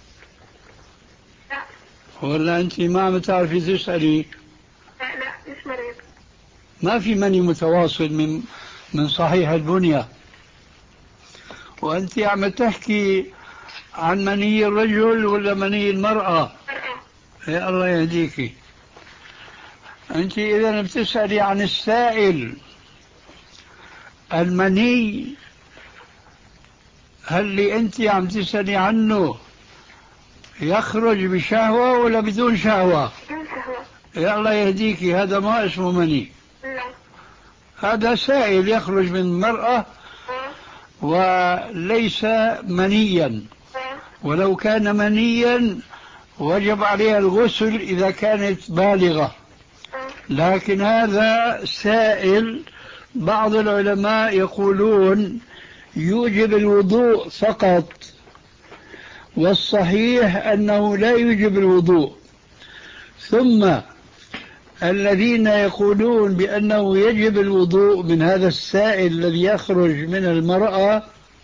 لا. ولا أنت ما عم تعرفي تسألي؟ لا لا مش مريض. ما في مني متواصل من من صحيح البنية. وأنت عم تحكي عن مني الرجل ولا مني المرأة؟ مرأة. يا الله يهديكي. أنت إذا بتسألي عن السائل المني، هل اللي أنت عم تسألي عنه يخرج بشهوة ولا بدون شهوة؟ بدون شهوة. يا الله يهديكي، هذا ما اسمه مني. لا. هذا سائل يخرج من المرأة أه. وليس منيا. أه. ولو كان منيا وجب عليها الغسل إذا كانت بالغة. أه. لكن هذا سائل بعض العلماء يقولون يوجب الوضوء فقط، والصحيح أنه لا يوجب الوضوء. ثم الذين يقولون بأنه يجب الوضوء من هذا السائل الذي يخرج من المرأة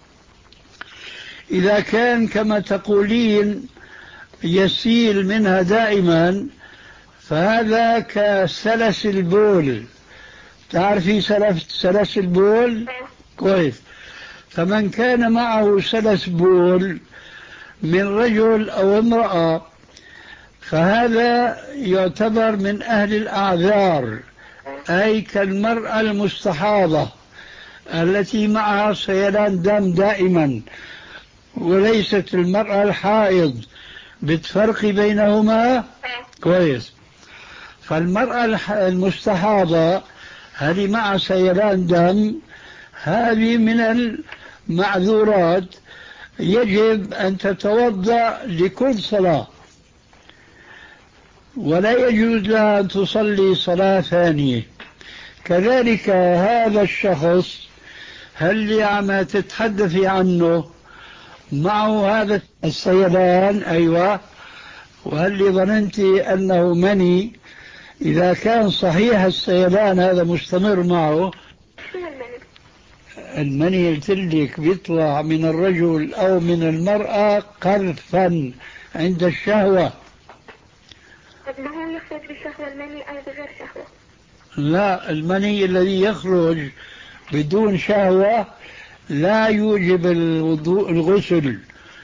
إذا كان كما تقولين يسيل منها دائما، فهذا كسلس البول. تعرفي سلس البول؟ كويس. فمن كان معه سلس بول من رجل أو امرأة فهذا يعتبر من أهل الأعذار، أي كالمرأة المستحاضة التي معها سيلان دم دائما، وليست المرأة الحائض. بتفرق بينهما؟ كويس. فالمرأة المستحاضة هذه مع سيلان دم، هذه من المعذورات، يجب أن تتوضأ لكل صلاة، ولا يجوز لها أن تصلي صلاة ثانية. كذلك هذا الشخص هل عم تتحدثي عنه معه هذا السيلان؟ أيوة. وهل ظننت أنه مني؟ إذا كان صحيح السيلان هذا مستمر معه. شو المني؟ المني قلت لك بيطلع من الرجل أو من المرأة قذفا عند الشهوة. طب ما هو يخرج بشهوة المني أو بغير شهوة؟ لا، المني الذي يخرج بدون شهوة لا يوجب الوضوء الغسل.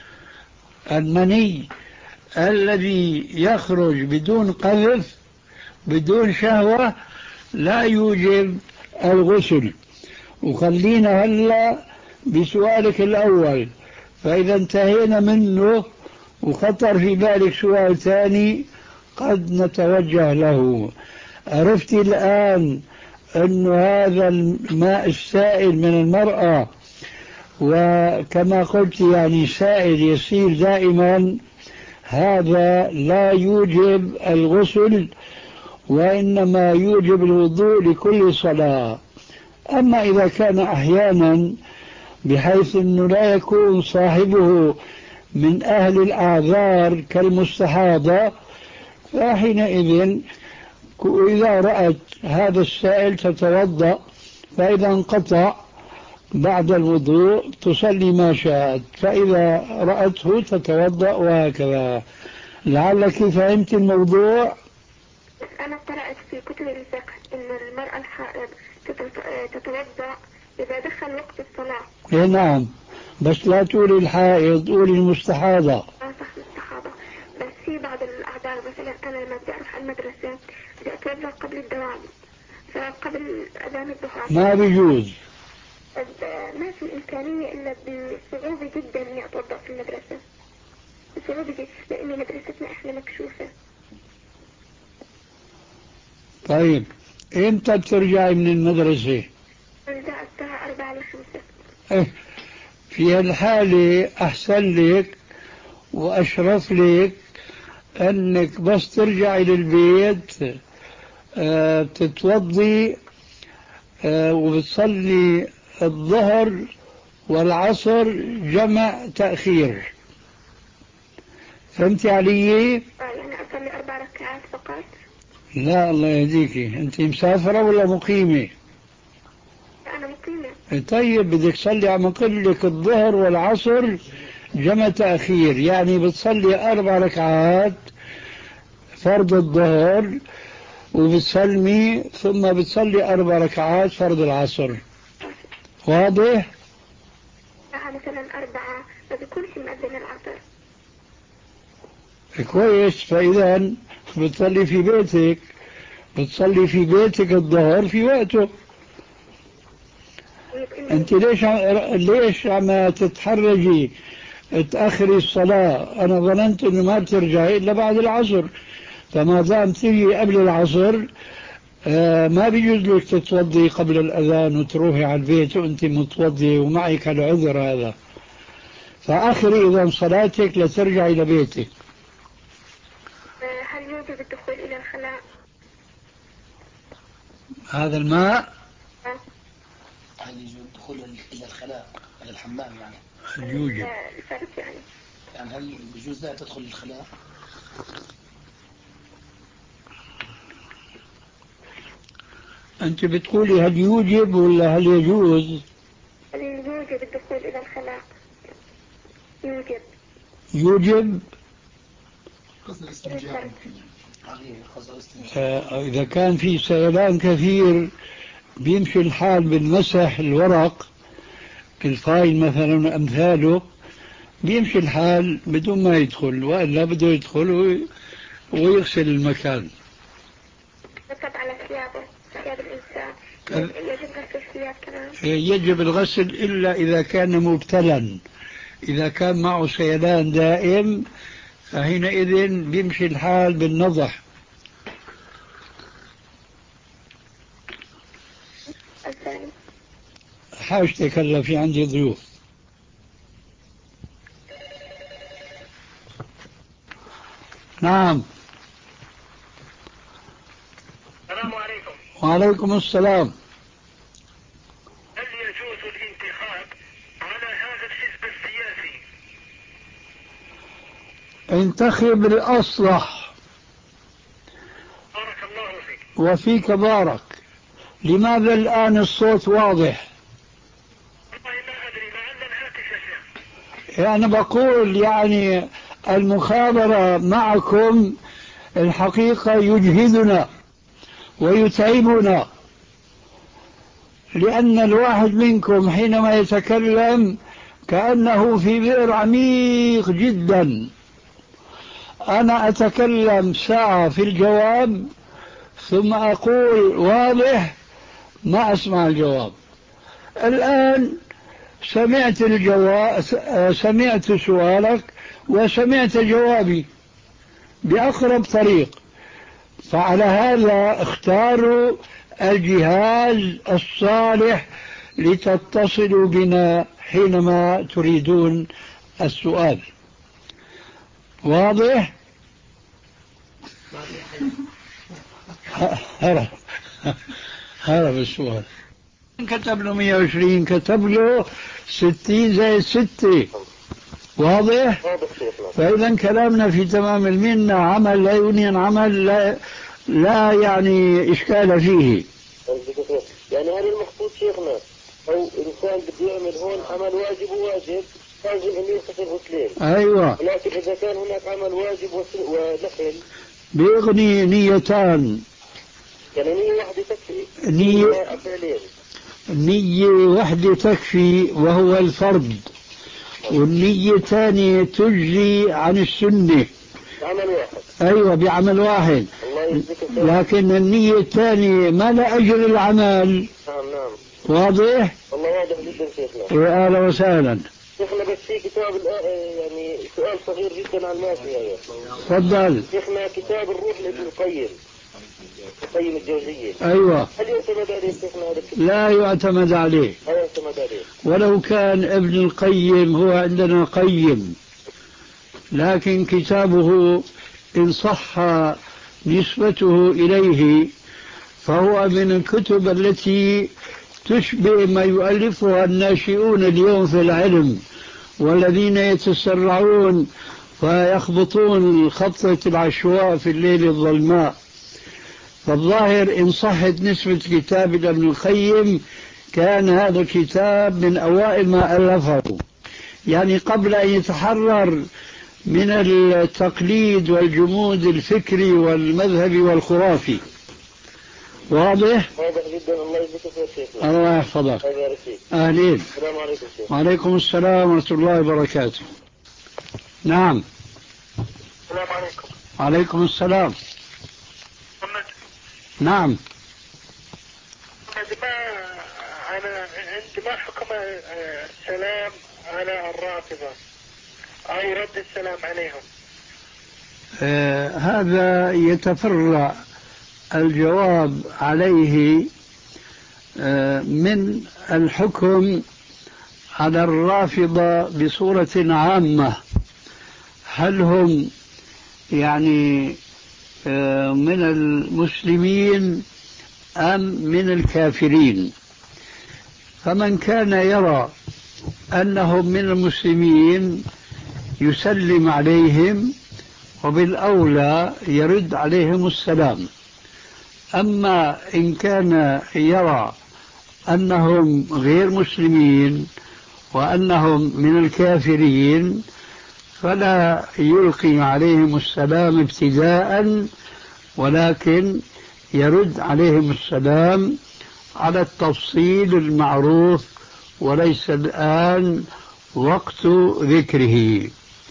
المني الذي يخرج بدون قذف بدون شهوة لا يوجب الغسل. وخلينا هلا بسؤالك الأول، فإذا انتهينا منه وخطر في بالك سؤال ثاني قد نتوجه له. عرفتي الآن أن هذا الماء السائل من المرأة، وكما قلت يعني سائل يسير دائما، هذا لا يوجب الغسل وإنما يوجب الوضوء لكل صلاة. أما إذا كان أحيانا بحيث أنه لا يكون صاحبه من أهل الأعذار كالمستحاضة، فحينئذ إذا رأت هذا السائل تتوضأ، فإذا انقطع بعد الوضوء تصلي ما شاءت، فإذا رأته تتوضأ، وهكذا. لعلك فهمت الموضوع. أنا قرأت في كتب الفقه أن المرأة الحائض تتوضأ إذا دخل وقت الصلاة. إيه نعم، بس لا تقولي الحائض، قولي المستحاضة. آه صح، المستحاضة. بس في بعض الأعذار، مثلا أنا لما بدي أروح على المدرسة بدي أتوضأ قبل الدوام، فقبل أذان الظهر ما بيجوز. ما في إمكانية إلا بصعوبة جدا إني أتوضأ في المدرسة، بصعوبة جدا، لأن مدرستنا إحنا مكشوفة. طيب إمتى بترجعي من المدرسة؟ برجع الساعة أربعة لخمسة. إيه، في هالحالة أحسن لك وأشرف لك أنك بس ترجعي للبيت آه تتوضي آه وبتصلي الظهر والعصر جمع تأخير. فهمتي علي؟ آه يعني أصلي أربع ركعات فقط. لا الله يهديكي، أنت مسافرة ولا مقيمة؟ أنا مقيمة. طيب بدك تصلي عم أقول لك الظهر والعصر جمع تأخير، يعني بتصلي أربع ركعات فرض الظهر وبتسلمي ثم بتصلي أربع ركعات فرض العصر. واضح؟ الساعة مثلا أربعة ما بيكونش مأذن العصر. كويس، فإذا بتصلي في بيتك، بتصلي في بيتك الظهر في وقته. أنت ليش ليش عم تتحرجي تأخري الصلاة؟ أنا ظننت إنه ما بترجعي إلا بعد العصر، فما دام تيجي قبل العصر آه ما بيجوز لك تتوضي قبل الأذان وتروحي على البيت وأنت متوضي ومعك العذر هذا، فآخري إذا صلاتك لترجعي إلى بيتك. هل يوجب الدخول إلى الخلاء؟ هذا الماء هل يجوز الدخول إلى الخلاء، إلى الحمام يعني؟ يوجب يعني. يعني هل يجوز لا تدخل الخلاء؟ أنت بتقولي هل يوجب ولا هل يجوز؟ هل يوجب الدخول إلى الخلاء؟ يوجب. يوجب. آه إذا كان في سيلان كثير بيمشي الحال بالمسح الورق الفايل مثلا أمثاله، بيمشي الحال بدون ما يدخل، وإلا بده يدخل ويغسل المكان. يطلب على ثيابه، ثياب الإنسان يجب غسل الثياب كمان. يجب الغسل إلا إذا كان مبتلا، إذا كان معه سيلان دائم فحينئذ بيمشي الحال بالنضح. الثاني حاجتك هلا في عندي ضيوف. نعم. السلام عليكم. وعليكم السلام. هل يجوز الانتخاب على هذا الحزب السياسي؟ انتخب الأصلح. بارك الله فيك. وفيك بارك. لماذا الآن الصوت واضح؟ والله لا أدري، لعل الهاتف يا شيخ. يعني بقول يعني المخابرة معكم الحقيقة يجهدنا ويتعبنا، لأن الواحد منكم حينما يتكلم كأنه في بئر عميق جدا. أنا أتكلم ساعة في الجواب ثم أقول واضح، ما أسمع الجواب. الآن سمعت الجواب، سمعت سؤالك وسمعت جوابي بأقرب طريق، فعلى هذا اختاروا الجهاز الصالح لتتصلوا بنا حينما تريدون السؤال. واضح؟ هرب هرب السؤال. كتب له مئة وعشرين، كتب له ستين زائد ستة. واضح؟ فإذا كلامنا في تمام المنة، عمل لا يونين عمل لا, لا يعني إشكال فيه. يعني هذا المقصود شيخنا، أو إنسان بده يعمل هون عمل واجب وواجب لازم أن يغتسل غسلين. أيوة. لكن إذا كان هناك عمل واجب ونفل بيغني نيتان. يعني نية واحدة تكفي. نية نية واحدة تكفي وهو الفرض، والنية الثانية تجزي عن السنة. عمل واحد. أيوة بعمل واحد. لكن النية الثانية ما لا أجر العمل. نعم نعم. واضح؟ والله واضح جدا شيخنا. يا أهلا وسهلا. شيخنا بس في كتاب يعني سؤال صغير جدا عن الماشي يعني. تفضل. شيخنا كتاب الروح لابن القيم، القيم الجوزية. أيوة. هل يعتمد عليه شيخنا هذا الكتاب؟ لا يعتمد عليه. لا يعتمد عليه. ولو كان ابن القيم هو عندنا قيم، لكن كتابه إن صح نسبته إليه فهو من الكتب التي تشبه ما يؤلفها الناشئون اليوم في العلم، والذين يتسرعون فيخبطون خطة العشواء في الليل الظلماء. فالظاهر إن صحت نسبة كتاب ابن القيم كان هذا الكتاب من أوائل ما ألفه، يعني قبل أن يتحرر من التقليد والجمود الفكري والمذهبي والخرافي. واضح؟ واضح جدا. الله يجزيك خير شيخنا. الله يحفظك. الله يبارك فيك. أهلين. السلام عليكم شيخ. وعليكم السلام ورحمة الله وبركاته. نعم. السلام عليكم. وعليكم السلام. محمد. نعم. محمد، ما أنا أنت ما حكم السلام على الرافضة أو رد السلام عليهم؟ آه هذا يتفرع الجواب عليه آه من الحكم على الرافضة بصورة عامة، هل هم يعني آه من المسلمين أم من الكافرين؟ فمن كان يرى أنهم من المسلمين يسلم عليهم، وبالأولى يرد عليهم السلام. أما إن كان يرى أنهم غير مسلمين وأنهم من الكافرين فلا يلقي عليهم السلام ابتداء، ولكن يرد عليهم السلام على التفصيل المعروف، وليس الآن وقت ذكره.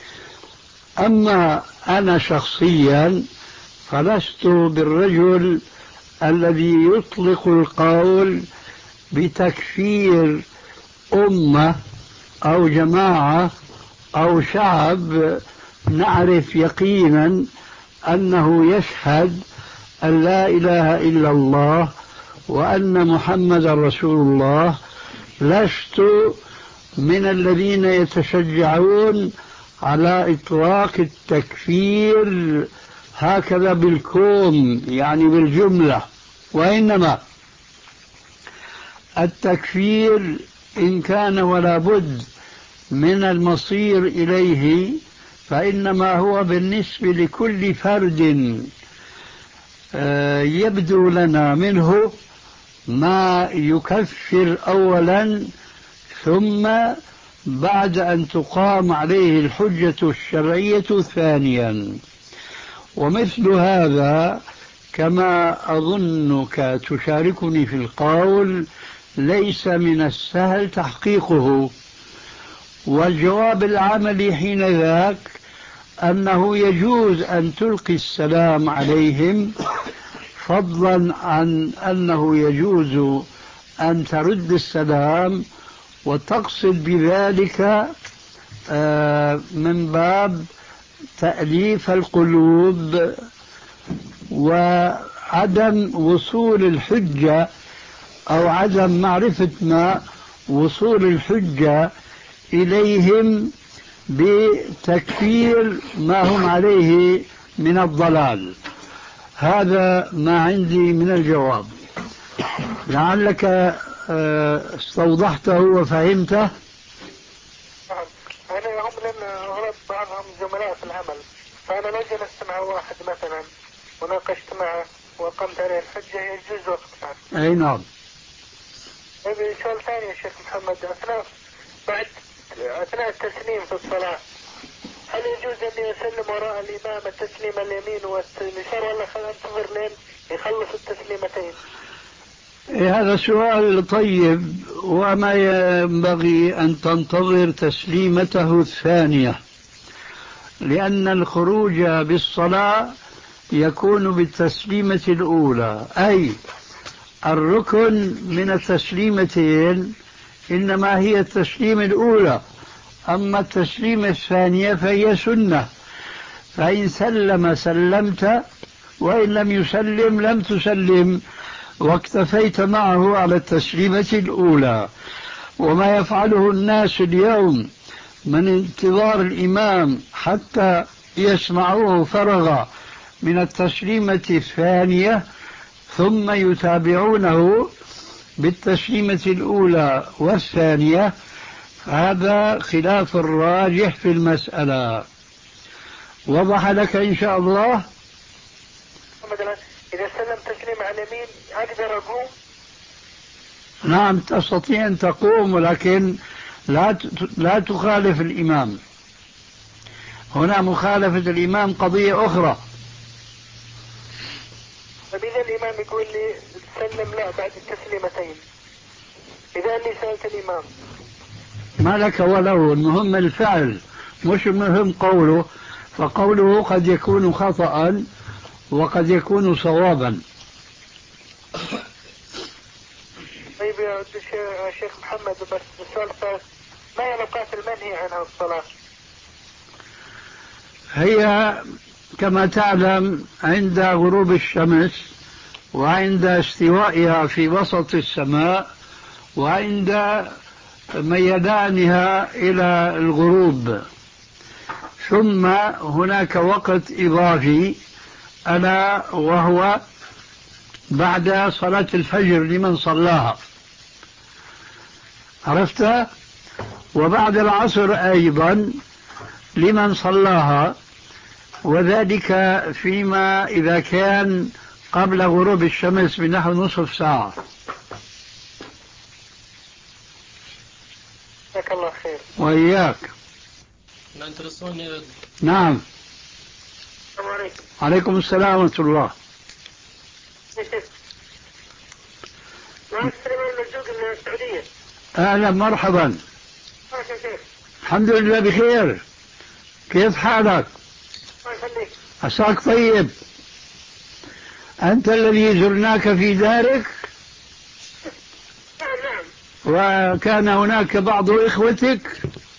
أما أنا شخصيا فلست بالرجل الذي يطلق القول بتكفير أمة أو جماعة أو شعب نعرف يقينا أنه يشهد أن لا إله إلا الله وأن محمد رسول الله. لست من الذين يتشجعون على إطلاق التكفير هكذا بالكوم، يعني بالجملة، وإنما التكفير إن كان ولا بد من المصير إليه فإنما هو بالنسبة لكل فرد يبدو لنا منه ما يكفر أولا، ثم بعد أن تقام عليه الحجة الشرعية ثانيا. ومثل هذا كما أظنك تشاركني في القول ليس من السهل تحقيقه. والجواب العملي حين ذاك أنه يجوز أن تلقي السلام عليهم، فضلا عن أنه يجوز أن ترد السلام وتقصد بذلك من باب تأليف القلوب وعدم وصول الحجة أو عدم معرفة ما وصول الحجة إليهم بتكفير ما هم عليه من الضلال. هذا ما عندي من الجواب، لعلك استوضحته وفهمته. أنا هم لأن غلط بعضهم زملاء في العمل، فأنا لو جلست مع واحد مثلا وناقشت معه وقمت عليه الحجة يجوز وقتها. أي نعم. سؤال ثاني يا شيخ محمد، أثناء بعد أثناء التسليم في الصلاة هل يجوز أن يسلم وراء الإمام التسليم اليمين واليسار ولا أنتظر لين يخلص التسليمتين؟ هذا سؤال طيب، وما ينبغي أن تنتظر تسليمته الثانية، لأن الخروج بالصلاة يكون بالتسليمة الأولى، أي الركن من التسليمتين إنما هي التسليمة الأولى، أما التسليمة الثانية فهي سنة، فإن سلم سلمت وإن لم يسلم لم تسلم، واكتفيت معه على التسليمة الأولى. وما يفعله الناس اليوم من انتظار الإمام حتى يسمعوه فرغ من التسليمة الثانية ثم يتابعونه بالتسليمة الأولى والثانية، هذا خلاف الراجح في المسألة. وضح لك إن شاء الله؟ إذا سلم تسليم على اليمين أقدر أقوم؟ نعم تستطيع أن تقوم، ولكن لا لا تخالف الإمام. هنا مخالفة الإمام قضية أخرى. طيب إذا الإمام يقول لي سلم لا بعد التسليمتين، إذا أني سألت الإمام ما لك وله، المهم الفعل مش المهم قوله، فقوله قد يكون خطأ وقد يكون صوابا. طيب يا شيخ محمد، بس السؤال الثالث، ما هي الأوقات المنهي عنها الصلاة؟ هي كما تعلم عند غروب الشمس، وعند استوائها في وسط السماء، وعند ميلانها إلى الغروب. ثم هناك وقت إضافي ألا وهو بعد صلاة الفجر لمن صلاها، عرفت؟ وبعد العصر أيضا لمن صلاها، وذلك فيما إذا كان قبل غروب الشمس بنحو نصف ساعة. جزاك الله خير. وإياك. نعم. السلام عليكم. عليكم السلام ورحمة الله. معك سليمان المرزوق من السعودية. أهلا مرحبا. كيف؟ الحمد لله بخير. كيف حالك؟ الله يخليك. عساك طيب. أنت الذي زرناك في دارك؟ نعم نعم. وكان هناك بعض إخوتك؟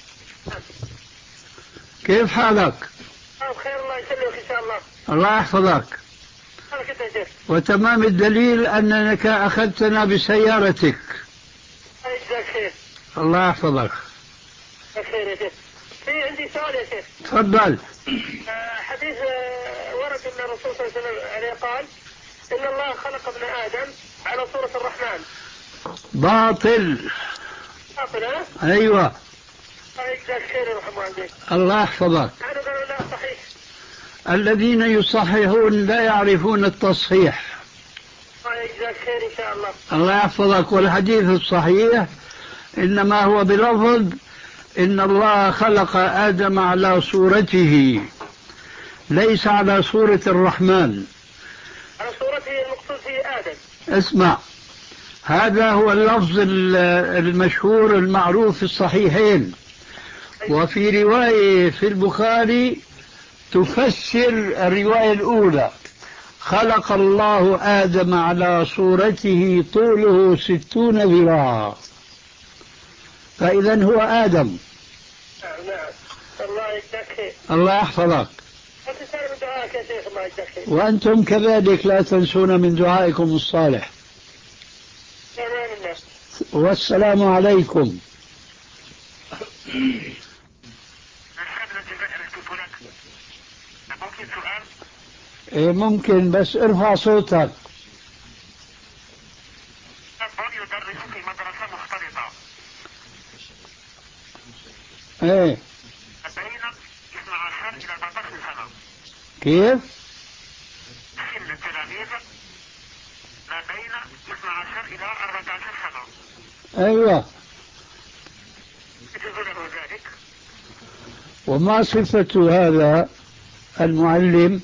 كيف حالك؟ بخير الله يسلمك إن شاء الله. الله يحفظك. وتمام الدليل أنك أخذتنا بسيارتك. جزاك خير. الله يحفظك. خير يا شيخ. في عندي سؤال يا شيخ. تفضل. حديث ورد أن الرسول صلى الله عليه وسلم عليه قال إن الله خلق ابن آدم على صورة الرحمن. باطل. باطل ها؟ أيوة. جزاك خير يا رحمة والديك. الله يحفظك. أنا قالوا لا صحيح. الذين يصححون لا يعرفون التصحيح. يجزاك خير إن شاء الله. الله يحفظك. والحديث الصحيح إنما هو بلفظ إن الله خلق آدم على صورته ليس على صورة الرحمن. على صورته المقصود فيه آدم. اسمع، هذا هو اللفظ المشهور المعروف في الصحيحين. وفي رواية في البخاري تفسر الرواية الأولى: خلق الله آدم على صورته طوله ستون ذراعا. فإذا هو آدم. نعم. الله يجزاك خير. الله يحفظك. وتسأل من دعائك يا شيخ. الله يجزاك خير. وأنتم كذلك لا تنسون من دعائكم الصالح. أمان الله. والسلام عليكم. ممكن سؤال؟ إيه ممكن، بس ارفع صوتك. أب يدرس في مدرسة مختلطة. ايه بين اثنا عشر إلى أربعة عشر سنة. كيف؟ سن التلاميذ ما بين اثنا عشر إلى أربعة عشر سنة. ايوه. يجوز له ذلك؟ وما صفة هذا المعلم؟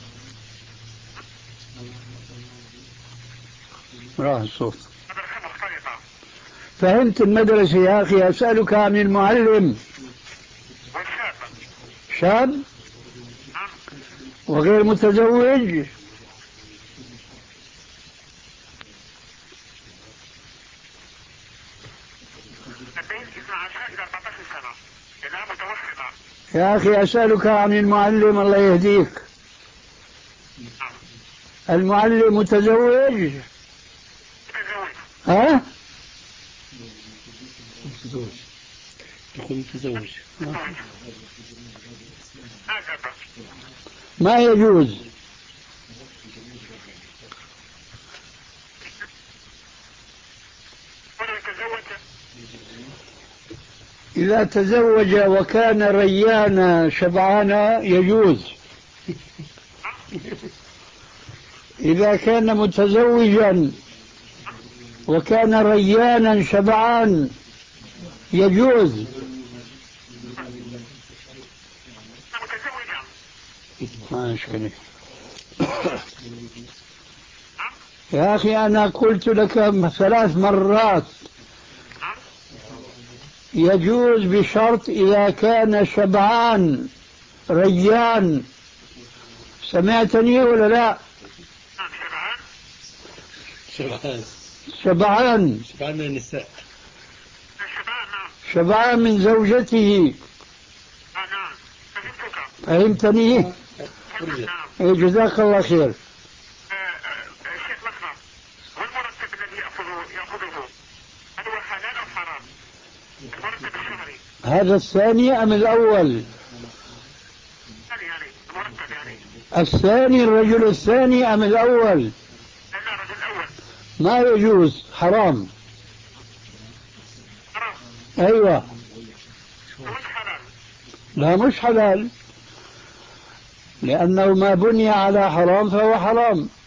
راح الصوت. مدرسة مختلطة. فهمت المدرسة يا أخي. أسألك عن المعلم. والشاب. شاب نعم. وغير متزوج. بين اثنا عشر إلى أربعة عشر سنة. إلى متوسطة. يا أخي أسألك عن المعلم الله يهديك. نعم. المعلم متزوج؟ متزوج. ها؟ متزوج. يقول متزوج. هكذا. ما يجوز. ولو تزوج. إذا تزوج وكان ريانا شبعانا يجوز. إذا كان متزوجا وكان ريانا شبعان يجوز. متزوجا. ما أشكله. يا أخي أنا قلت لك ثلاث مرات يجوز بشرط إذا كان شبعان ريان. سمعتني ولا لا؟ شبعان. شبعان. شبعان. شبعان من النساء. شبعان. نعم. شبعان من زوجته. نعم. فهمتك. فهمتني؟ نعم. إيه جزاك الله خير. شيخ مكرم، والمرتب الذي يأخذه يأخذه هل هو حلال أو حرام؟ المرتب الشهري. هذا الثاني أم الأول؟ الثاني يعني المرتب يعني. الثاني الرجل الثاني أم الأول؟ لا لا الرجل الأول. ما يجوز، حرام. حرام. أيوة. مش حلال. لا مش حلال، لأنه ما بني على حرام فهو حرام.